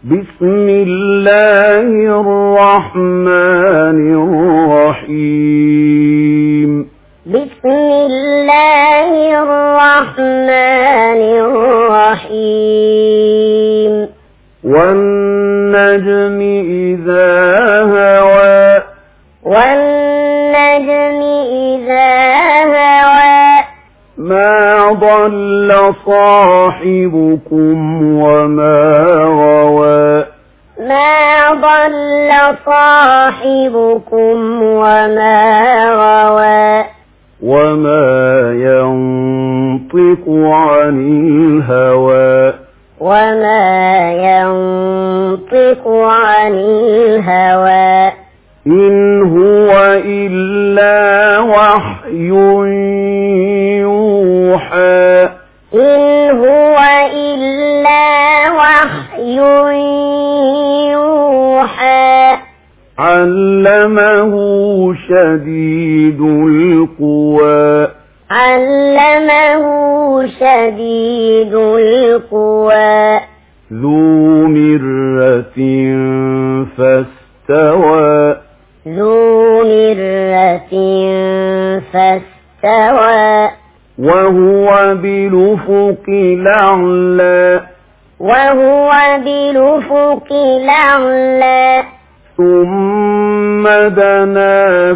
بسم الله الرحمن الرحيم بسم الله الرحمن الرحيم والنجم إذا هوى والنجم إذا هوى ما ضل صاحبكم وما غوى ما ضل صاحبكم وما غوى وما ينطق عن الهوى وما ينطق عن الهوى إن هو إلا وحي يوحى إن هو إلا وحي يوحى علمه شديد القوى علمه شديد القوى ذو مرة فاستوى ذو مرة فاستوى وهو بالأفق الأعلى وهو بالأفق الأعلى ثم دنا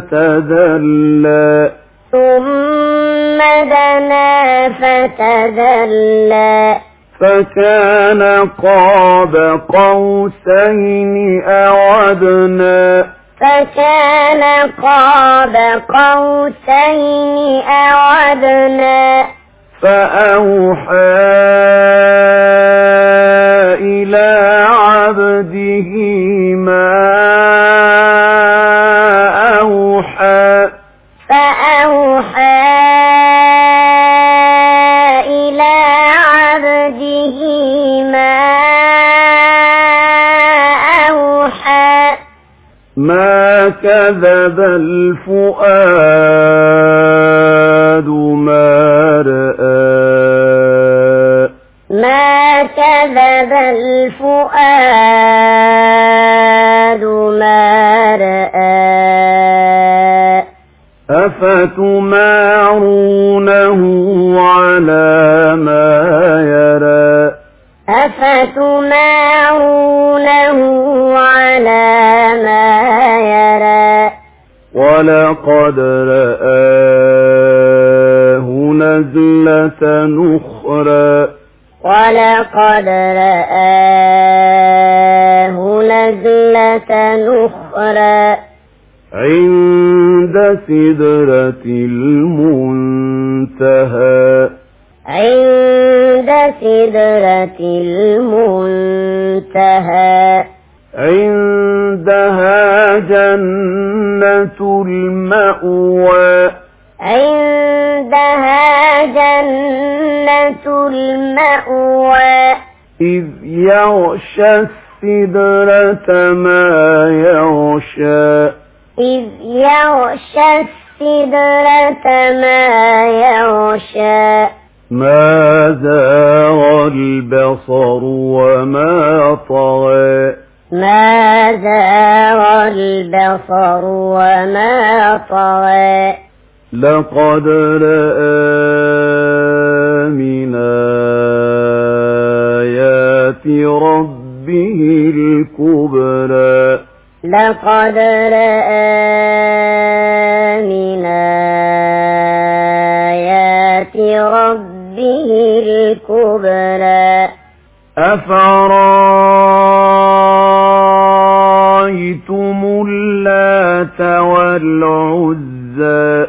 فتدلى ثم دنا فتدلى فكان قاب قوسين أو أدنى فكان قاب قوسين أو أدنى فأوحى إلى عبده ما أوحى فأوحى إلى عبده ما أوحى ما كذب الفؤاد ما رأى ما كذب الفؤاد ما رأى أفتمارونه على ما يرى أفتمارونه على ما يرى ولقد رآه نزلة أخرى ولقد رآه نزلة أخرى عند سدرة المنتهى عند سدرة المنتهى عندها جنة المأوى عندها جنة المأوى إذ يغشى السدرة ما يغشى إذ يغشى السدرة ما يغشى ما زاغ البصر وما طغى ما زاغ البصر وما طغى لقد رأى من آيات ربه الكبرى لقد رأى من آيات ربه الكبرى أفرأيتم اللات والعزى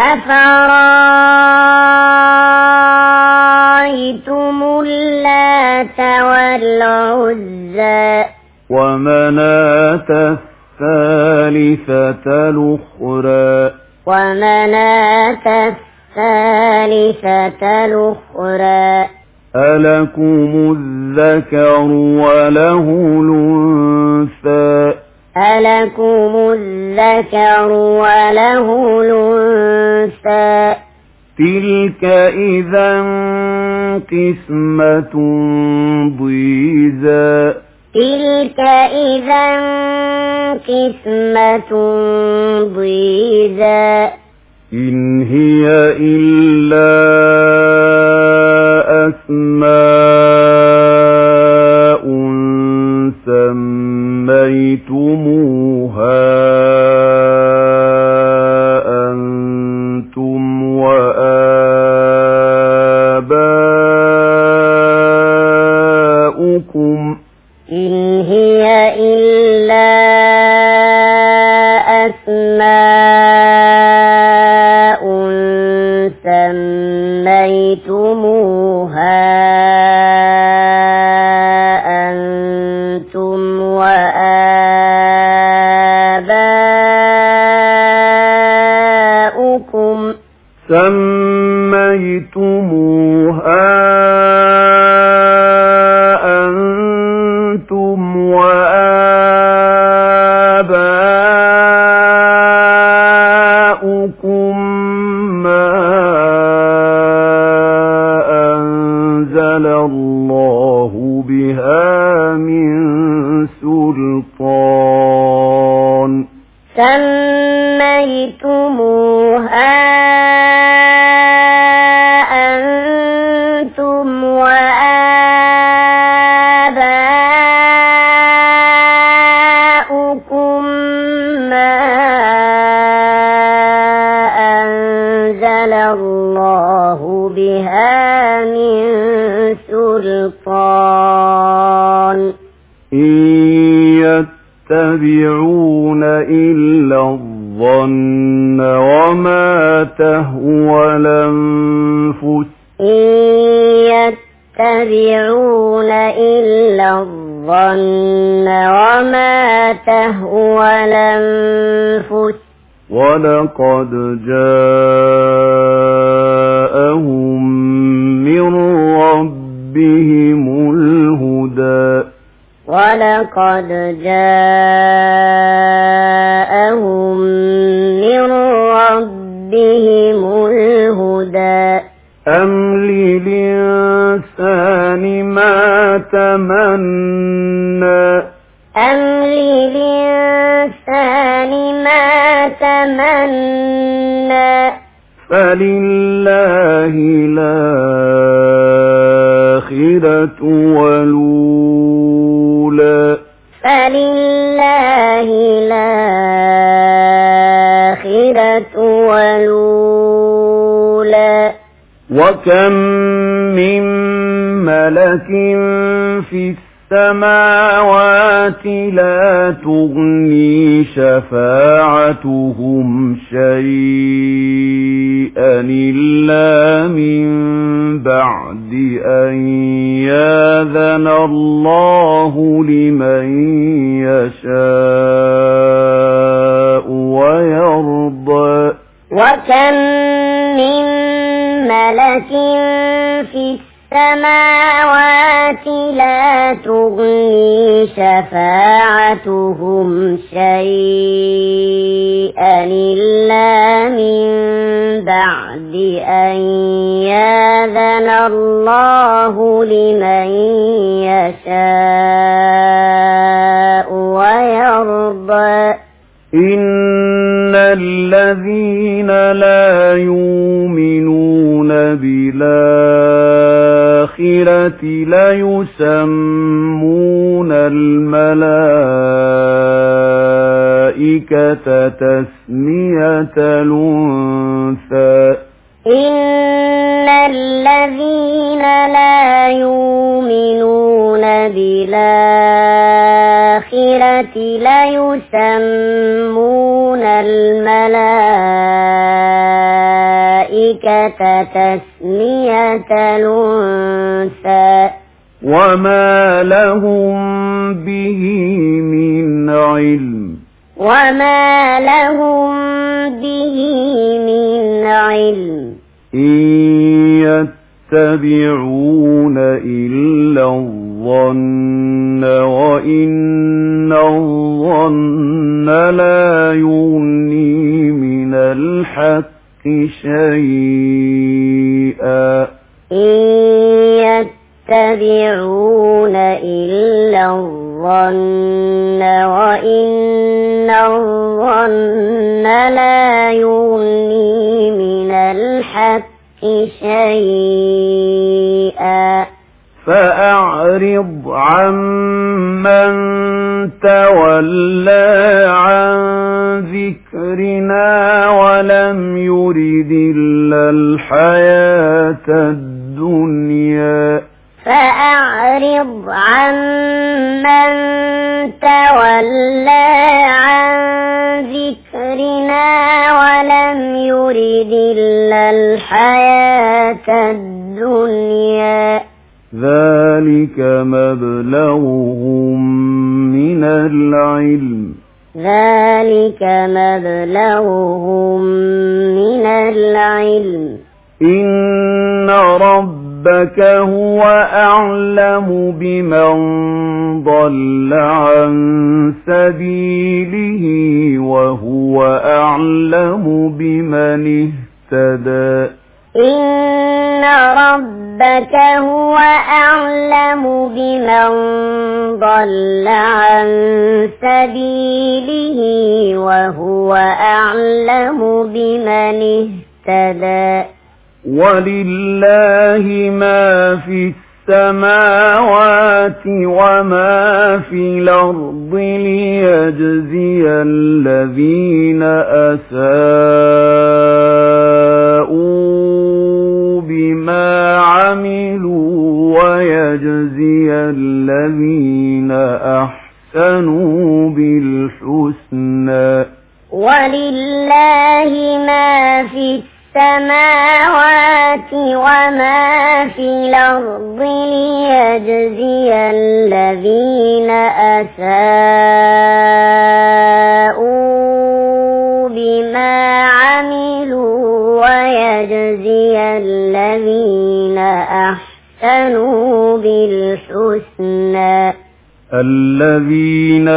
أفرأيتم اللات والعزى ومناة الثالثة الأخرى ومناة الثالثة الأخرى ألكم الذكر وله الأنثى ألكم الذكر وله الأنثى تلك إذا قسمة ضيزى تلك إذا قسمة ضيزى إن هي إلا أسماء سميتموها أنتم وآباؤكم إن هي إلا أسماء سميتموها أنتم وآباؤكم ما أنزل الله بها من سلطان سميتموها أنتم وآباؤكم ما أنزل الله بها من سلطان إن يتبعون إلا الظن وما تهوى الأنفس إن يتبعون إلا الظن وما تهوى الأنفس ولقد جاءهم من ربهم الهدى ولقد جاءهم من ربهم الهدى أم للإنسان ما تمنى أم للإنسان ما تمنى فلله الآخرة والأولى فلله الآخرة والأولى وكم من ملك في السماوات لا تغني شفاعتهم شيئا إلا من بعد أن يأذن الله لمن يشاء ويرضى وكم من ملك في السماوات لا تغني شفاعتهم شيئا إلا من بعد أن يأذن الله لمن يشاء ويرضى إن الذين لا يؤمنون بالآخرة ليسمون الملائكة تسمية الأنثى إن الذين لا يؤمنون بالآخرة ليسمون الملائكة تسمية الأنثى وما لهم به من علم وما لهم به من علم إن يتبعون إلا الظن وإن الظن لا يغني من الحق شيئا إن يتبعون إلا الظن الظن وإن الظن لا يغني من الحق شيئا فأعرض عمن تولى عن ذكرنا ولم يرد إلا الحياة الدنيا فأعرض عمن تولى عن ذكرنا ولم يرد إلا الحياة الدنيا ذلك مبلغهم من العلم إن ربك هو أعلم بمن ضل عن سبيله وهو أعلم بمن اهتدى إن ربك هو أعلم بمن ضل عن سبيله وهو أعلم بمن اهتدى ولله ما في السماوات وما في الأرض ليجزي الذين أساءوا بما عملوا ويجزي الذين أحسنوا بالحسنى ولله ما في السماوات وما في الأرض ليجزي الذين أساءوا بما عملوا ويجزي الذين أحسنوا بالحسنى الذين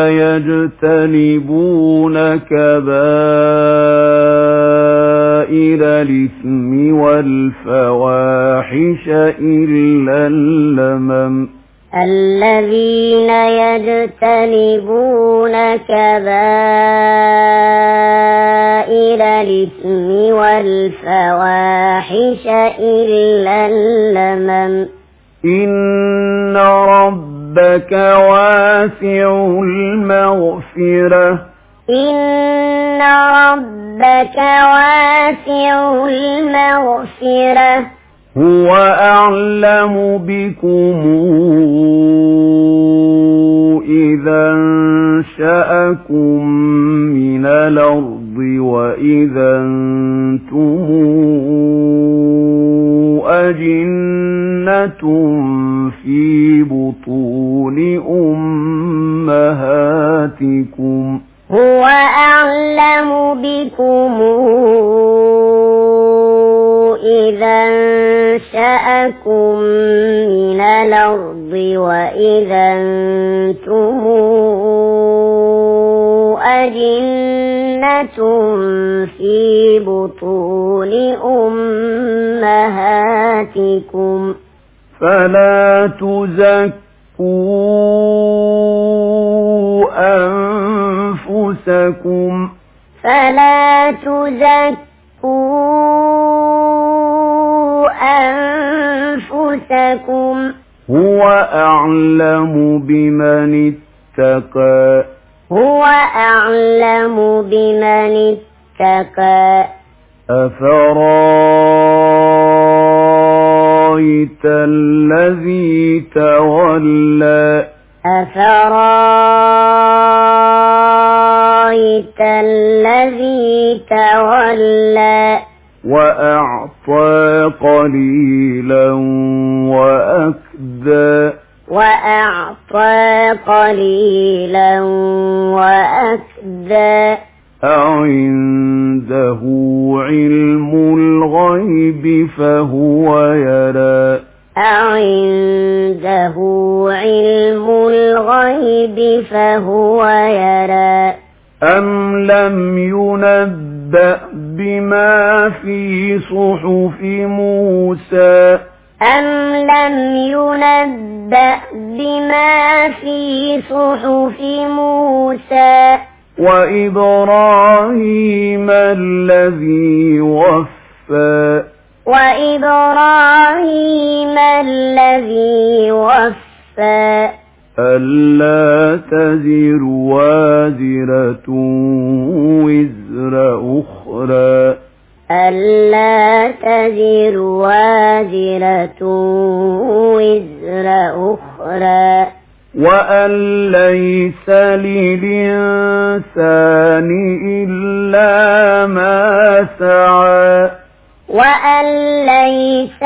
يجتنبون كبائر الإثم والفواحش إلا اللمم الذين يجتنبون كبائر الإثم والفواحش إلا اللمم إن ربك واسع المغفرة إن ربك واسع المغفرة هو أعلم بكم إذا انشأكم من الأرض وإذا أنتم أجنة في بطون أمهاتكم هو أعلم بكم إذا أنشأكم من الأرض وإذا أنتم أجنة في بطون أمهاتكم فلا تزكوا أنفسكم هو أعلم بمن اتقى أفرأيت الذي تولى وأعطى قليلا وأكدى أعنده علم الغيب فهو يرى أم لم ينبأ بما في صحف موسى أم لم ينبأ بما في صحف موسى وإبراهيم الذي وفى وإبراهيم الذي وفى ألا تزر وازرة وزر أخرى ألا تزر وازرة وزر أخرى وأن ليس للإنسان إلا ما سعى وأن ليس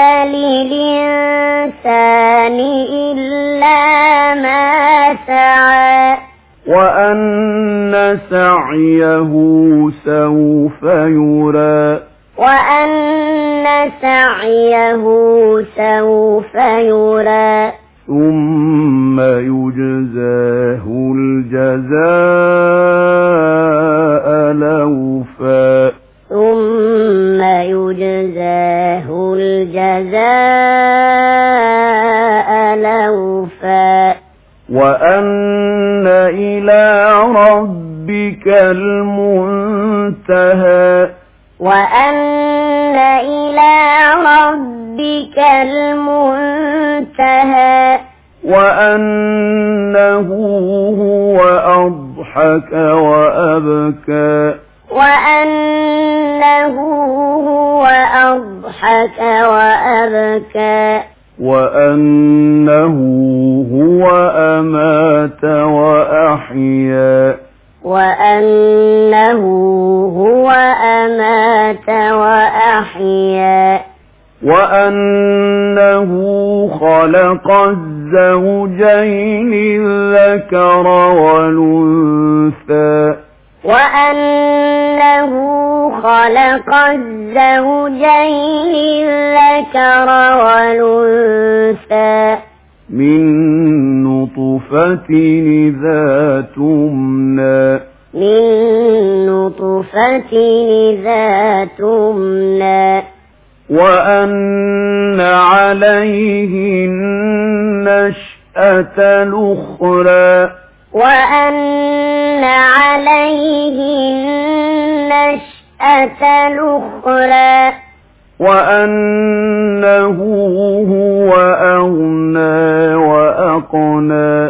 للإنسان إلا ما سعى وأن سعيه سوف يرى وأن سعيه سوف يرى ثم يجزاه الجزاء الأوفى ثم يجزاه الجزاء الأوفى وأن إلى ربك المنتهى وأن إلى ربك المنتهى وأنه هو أضحك وأبكى وأنه هو أضحك وأبكى وأنه هو أمات وأحيا وأنه هو أمات وأحيا وأنه خلق الزوجين الذكر والأنثى وأنه خلق الزوجين الذكر والأنثى من نطفة إذا تمنى من نطفة إذا تمنى وأن عليه النشأة الأخرى وأن عليه النشأة الأخرى وأنه هو أغنى وأقنى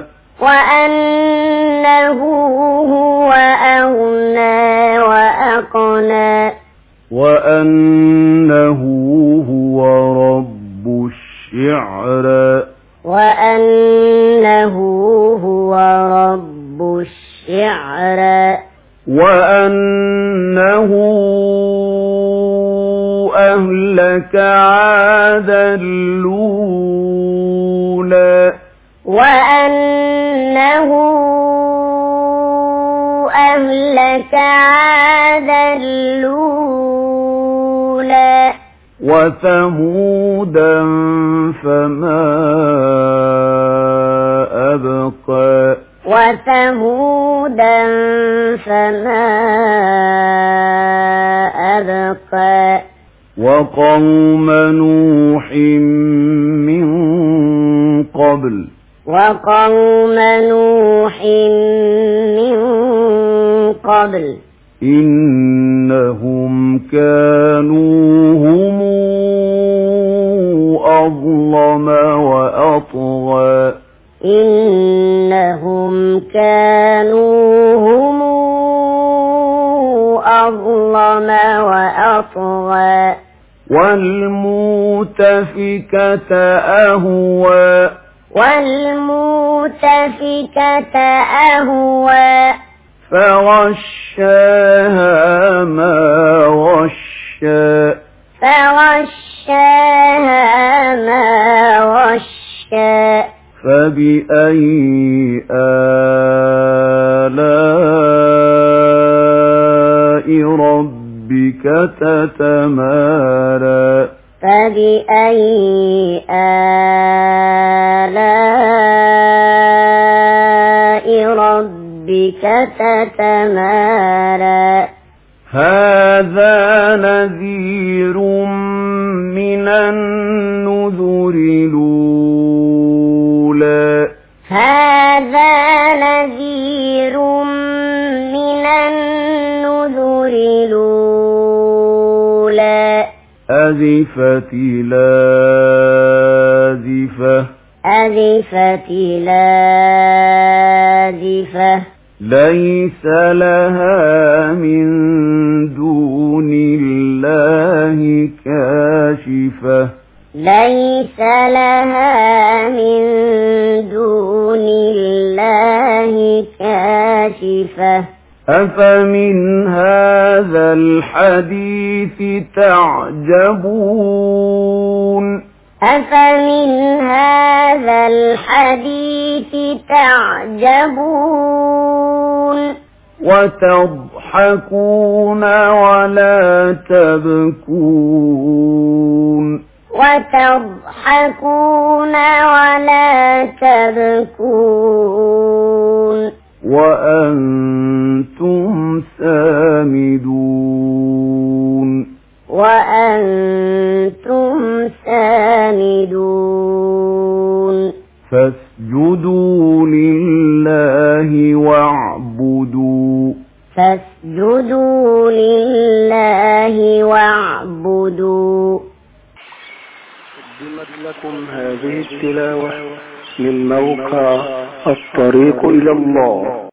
وأنه هو أغنى وأقنى وأنه هو رب الشعرى وأنه هو رب الشعرى وأنه أهلك عادا الأولى وأنه أهلك عادا الأولى وثمودا فما أبقى وثمودا فما أبقى وقوم نوح من قبل وقوم نوح من قبل إنهم كانوا هم أظلم وأطغى إنهم كانوا هم أظلم وأطغى والمؤتفكة أهوى والمؤتفكة أهوى فغشاها ما غشى فغشاها ما غشى فبأي آلاء ربك تتمارى فبأي آلاء ربك تتمارى هذا نذير من النذر الأولى هذا نذير من النذر الأولى أزفت لازفة أزفت لازفة ليس لها من دون الله كاشفة ليس لها من دون الله كاشفة أفمن هذا الحديث تعجبون أفمن هذا الحديث تعجبون وتضحكون ولا تبكون وتضحكون ولا تبكون وأنتم سامدون وأنتم سامدون فاسجدوا لله واعبدوا فاسجدوا لله واعبدوا. قدمت لكم هذه التلاوة من موقع الطريق إلى الله.